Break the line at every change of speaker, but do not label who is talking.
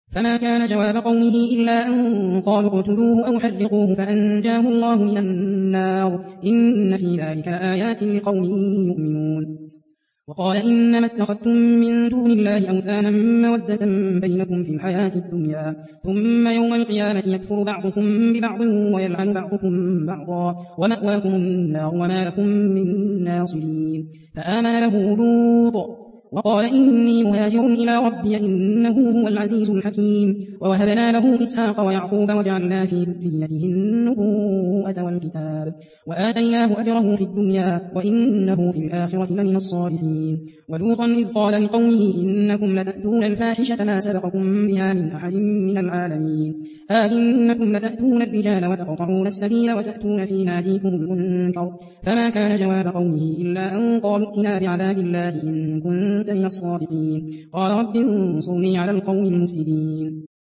فما كان جواب قومه إلا أن قالوا اقتلوه أو حرقوه فأنجاه الله من النار إن في ذلك لآيات لقوم يؤمنون. وقال إنما اتخذتم من دون الله أوثانا مودة بينكم في الحياة الدنيا ثم يوم القيامة يكفر بعضكم ببعض ويلعن بعضكم بعضا ومأواكم النار وما لكم من ناصرين. فآمن له لوط وقال إني مهاجر إلى ربي إنه هو العزيز الحكيم. ووهبنا له إسحاق ويعقوب وجعلنا في ذريته النبوءة والكتاب وآتيناه أجره في الدنيا وإنه في الآخرة لمن الصالحين. ولوطا إذ قال لقومه إنكم لتأتون الفاحشة ما سبقكم بها من أحد من العالمين إنكم لتأتون الرجال وتقطعون السبيل وتأتون في ناديكم المنكر. فما كان جواب قومه إلا أن قالوا ائتنا بعذاب الله إن كنت من الصادقين. قال رب انصرني على القوم المفسدين.